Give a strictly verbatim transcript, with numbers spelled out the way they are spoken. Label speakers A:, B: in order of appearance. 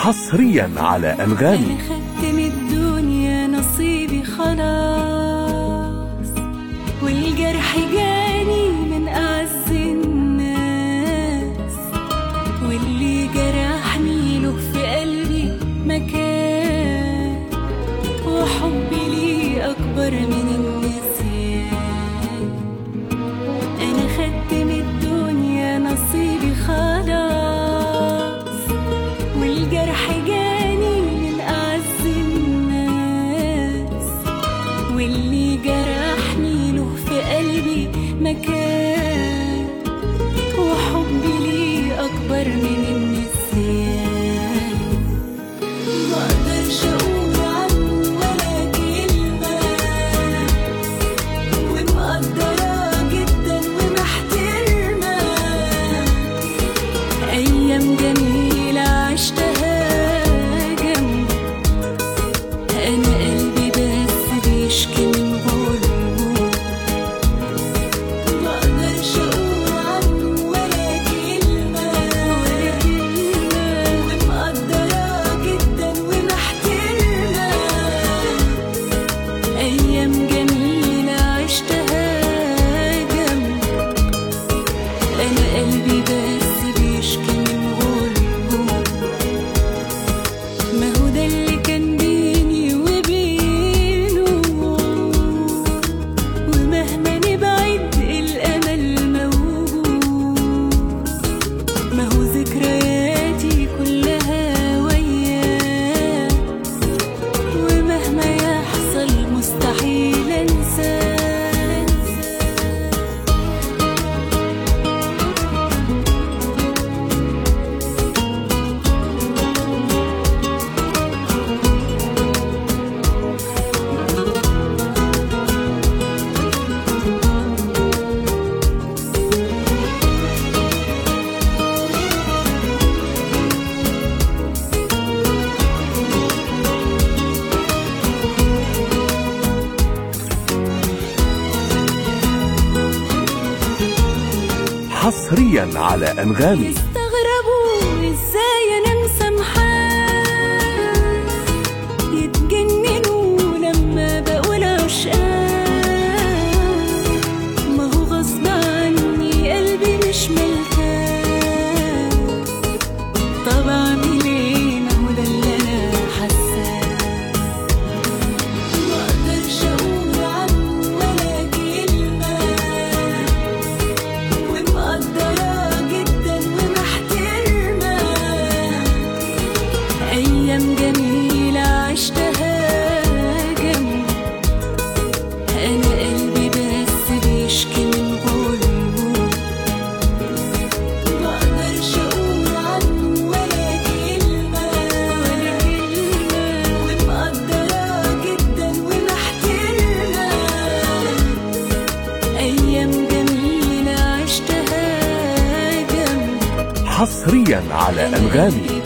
A: حصريا على أنغامي.
B: أنا خدت من الدنيا نصيبي خلاص، والجرح جاني من أعز الناس، واللي جرحني له في قلبي مكان، وحبي ليه أكبر من النسيان. أنا خدت من الدنيا نصيبي خلاص، والجرح جاني من أعز الناس، واللي جرحني له في قلبي مكان، وحبي ليه أكبر من النسيان. مقدرش أقول عنه ولا كلمة، ومقدرة جدا ومحترمة أيام جميلة عشتها جنبه. أنا قلبي بس بيشكي من غلبه، مقدرش أقول عنه ولا كلمة، ومقدرة جدا ومحترمة أيام جميلة عشتها جنبه. أنا قلبي بس بيشكي من غلبه، ما هو ده اللي كان بيني وبينه، ومهما نبعد الأمل موجود. ما هو ذكرياتي كلها وياه، ومهما يحصل مستحيل أنساه.
A: حصريا على أنغامي.
B: يستغربوا ازاي انا مسامحاه، يتجننوا لما بقول عشقاه. ما هو غصب عني قلبي مش ملكاه، طب اعمل ايه؟ ما هو ده اللي انا حاساه. مقدرش اقول عنه ولا كلمة، ومقدرة جدا ومحترمة أيام جميلة عشتها جنبه. أنا قلبي بس بيشكي من غلبه، مقدرش أقول عنه ولا كلمة، ومقدرة جدا ومحترمة أيام جميلة عشتها جنبه.
A: حصريا على أنغامي.